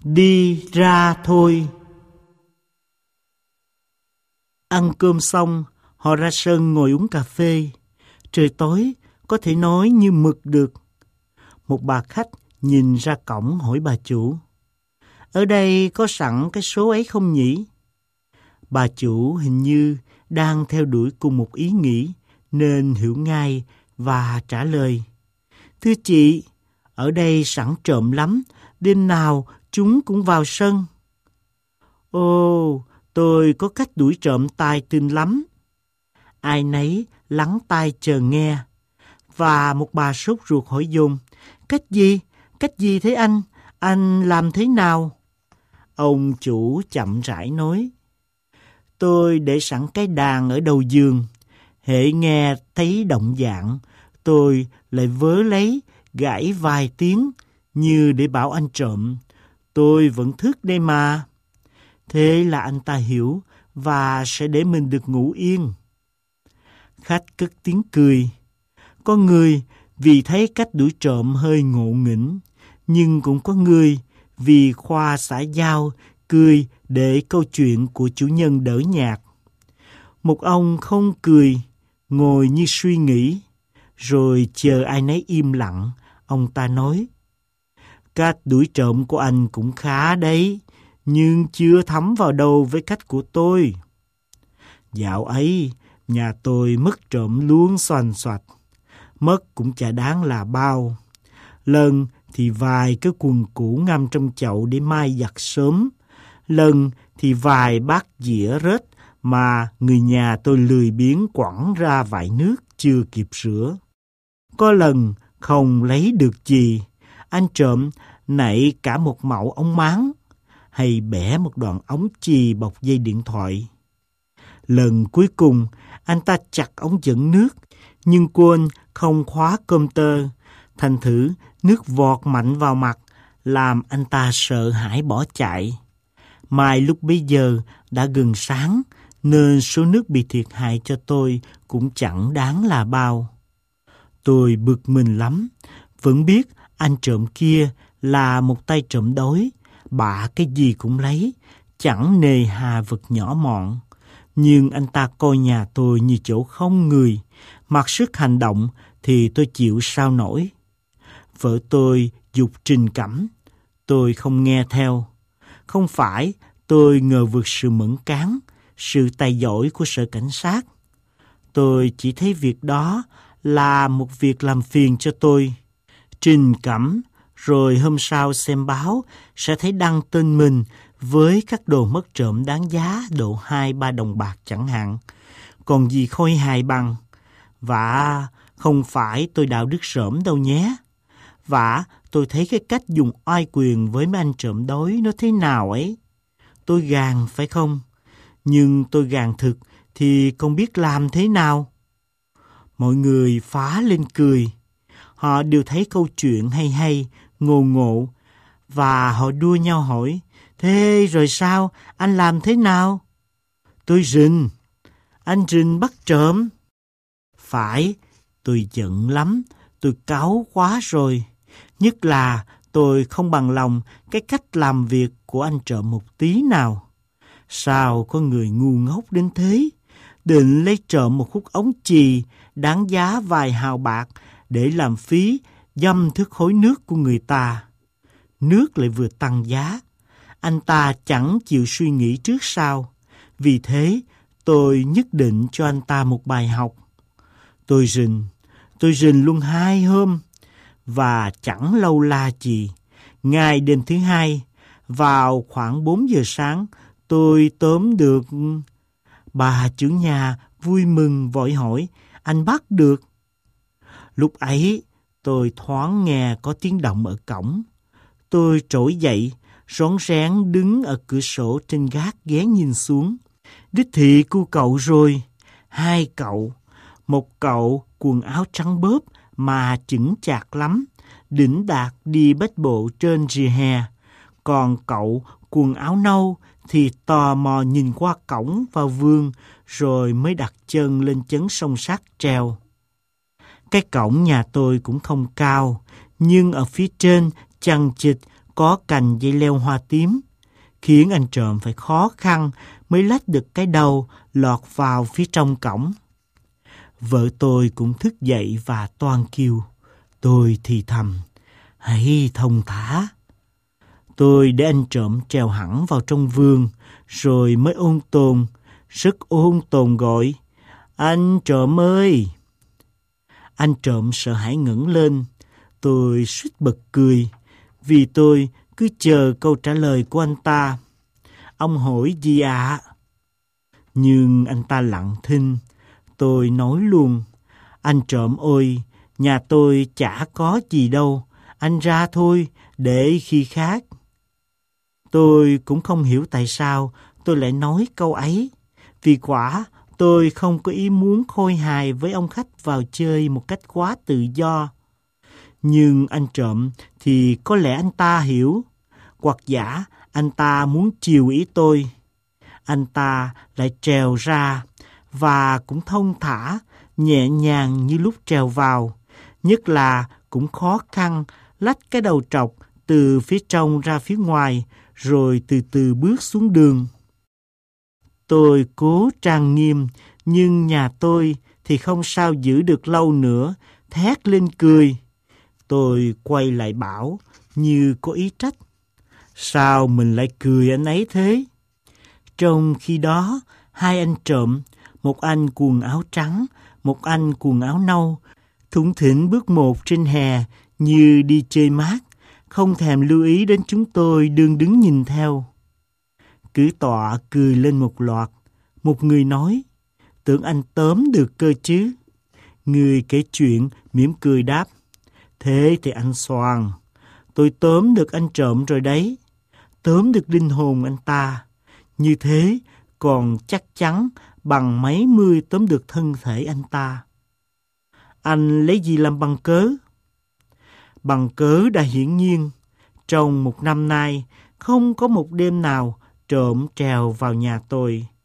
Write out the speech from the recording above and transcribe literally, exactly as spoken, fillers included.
Đi ra thôi. Ăn cơm xong, họ ra sân ngồi uống cà phê. Trời tối, có thể nói như mực được. Một bà khách nhìn ra cổng hỏi bà chủ: ở đây có sẵn cái số ấy không nhỉ? Bà chủ hình như đang theo đuổi cùng một ý nghĩ nên hiểu ngay và trả lời: thưa chị, ở đây sẵn trộm lắm, đêm nào chúng cũng vào sân. Ồ, tôi có cách đuổi trộm tài tình lắm. Ai nấy lắng tai chờ nghe. Và một bà sốt ruột hỏi dồn: cách gì? Cách gì thế anh? Anh làm thế nào? Ông chủ chậm rãi nói: tôi để sẵn cái đàn ở đầu giường. Hễ nghe thấy động dạng, tôi lại vớ lấy gảy vài tiếng như để bảo anh trộm. Tôi vẫn thức đây mà. Thế là anh ta hiểu và sẽ để mình được ngủ yên. Khách cất tiếng cười. Có người vì thấy cách đuổi trộm hơi ngộ nghĩnh, nhưng cũng có người vì khoa xã giao cười để câu chuyện của chủ nhân đỡ nhạt. Một ông không cười, ngồi như suy nghĩ, rồi chờ ai nấy im lặng, ông ta nói: cách đuổi trộm của anh cũng khá đấy, nhưng chưa thấm vào đâu với cách của tôi. Dạo ấy, nhà tôi mất trộm luôn xoành xoạch, mất cũng chả đáng là bao. Lần thì vài cái quần cũ ngâm trong chậu để mai giặt sớm, lần thì vài bát dĩa rết mà người nhà tôi lười biếng quẳng ra vại nước chưa kịp rửa. Có lần không lấy được gì, anh trộm nảy cả một mẩu ống máng, hay bẻ một đoạn ống chì bọc dây điện thoại. Lần cuối cùng, anh ta chặt ống dẫn nước, nhưng quên không khóa cơm tơ, thành thử nước vọt mạnh vào mặt, làm anh ta sợ hãi bỏ chạy. Mai lúc bấy giờ đã gần sáng, nên số nước bị thiệt hại cho tôi cũng chẳng đáng là bao. Tôi bực mình lắm, vẫn biết anh trộm kia là một tay trộm đói, bạ cái gì cũng lấy, chẳng nề hà vật nhỏ mọn. Nhưng anh ta coi nhà tôi như chỗ không người, mặc sức hành động thì tôi chịu sao nổi. Vợ tôi giục trình cẩm, tôi không nghe theo. Không phải tôi ngờ vực sự mẫn cán, sự tài giỏi của sở cảnh sát. Tôi chỉ thấy việc đó là một việc làm phiền cho tôi. Trình cẩm, rồi hôm sau xem báo sẽ thấy đăng tên mình với các đồ mất trộm đáng giá độ hai ba đồng bạc chẳng hạn. Còn gì khôi hài bằng. Và không phải tôi đạo đức sởm đâu nhé. Và tôi thấy cái cách dùng oai quyền với mấy anh trộm đói nó thế nào ấy. Tôi gàn phải không? Nhưng tôi gàn thực thì không biết làm thế nào. Mọi người phá lên cười. Họ đều thấy câu chuyện hay hay, ngộ ngộ. Và họ đua nhau hỏi: thế rồi sao? Anh làm thế nào? Tôi rình. Anh rình bắt trộm. Phải, tôi giận lắm. Tôi cáu quá rồi. Nhất là tôi không bằng lòng cái cách làm việc của anh trộm một tí nào. Sao có người ngu ngốc đến thế? Định lấy trộm một khúc ống chì đáng giá vài hào bạc để làm phí dăm thước khối nước của người ta. Nước lại vừa tăng giá. Anh ta chẳng chịu suy nghĩ trước sau. Vì thế, tôi nhất định cho anh ta một bài học. Tôi rình, tôi rình luôn hai hôm. Và chẳng lâu la gì. Ngày đêm thứ hai, vào khoảng bốn giờ sáng, tôi tóm được. Bà chủ nhà vui mừng vội hỏi: anh bắt được? Lúc ấy, tôi thoáng nghe có tiếng động ở cổng. Tôi trỗi dậy, rón rén đứng ở cửa sổ trên gác ghé nhìn xuống. Đích thị cu cậu rồi. Hai cậu. Một cậu quần áo trắng bớp mà chững chạc lắm, đỉnh đạt đi bách bộ trên rìa hè. Còn cậu quần áo nâu thì tò mò nhìn qua cổng vào vườn rồi mới đặt chân lên chấn song sắt treo. Cái cổng nhà tôi cũng không cao, nhưng ở phía trên chằng chịt có cành dây leo hoa tím, khiến anh trộm phải khó khăn mới lách được cái đầu lọt vào phía trong cổng. Vợ tôi cũng thức dậy và toan kêu. Tôi thì thầm, hãy thông thả. Tôi để anh trộm trèo hẳn vào trong vườn, rồi mới ôn tồn, rất ôn tồn gọi, anh trộm ơi! Anh trộm sợ hãi ngẩng lên, tôi suýt bật cười, vì tôi cứ chờ câu trả lời của anh ta. Ông hỏi gì ạ? À? Nhưng anh ta lặng thinh, tôi nói luôn, anh trộm ơi, nhà tôi chả có gì đâu, anh ra thôi, để khi khác. Tôi cũng không hiểu tại sao tôi lại nói câu ấy, vì quả tôi không có ý muốn khôi hài với ông khách vào chơi một cách quá tự do. Nhưng anh trộm thì có lẽ anh ta hiểu, hoặc giả anh ta muốn chiều ý tôi. Anh ta lại trèo ra và cũng thông thả, nhẹ nhàng như lúc trèo vào, nhất là cũng khó khăn lách cái đầu trọc từ phía trong ra phía ngoài, rồi từ từ bước xuống đường. Tôi cố trang nghiêm, nhưng nhà tôi thì không sao giữ được lâu nữa, thét lên cười. Tôi quay lại bảo, như có ý trách. Sao mình lại cười anh ấy thế? Trong khi đó, hai anh trộm, một anh quần áo trắng, một anh quần áo nâu, thủng thỉnh bước một trên hè như đi chơi mát, không thèm lưu ý đến chúng tôi đương đứng nhìn theo. Cứ tọa cười lên một loạt, một người nói, tưởng anh tóm được cơ chứ. Người kể chuyện mỉm cười đáp, thế thì anh xoàng, tôi tóm được anh trộm rồi đấy, tóm được linh hồn anh ta. Như thế còn chắc chắn bằng mấy mươi tóm được thân thể anh ta. Anh lấy gì làm bằng cớ? Bằng cớ đã hiển nhiên, trong một năm nay không có một đêm nào trộm trèo vào nhà tôi.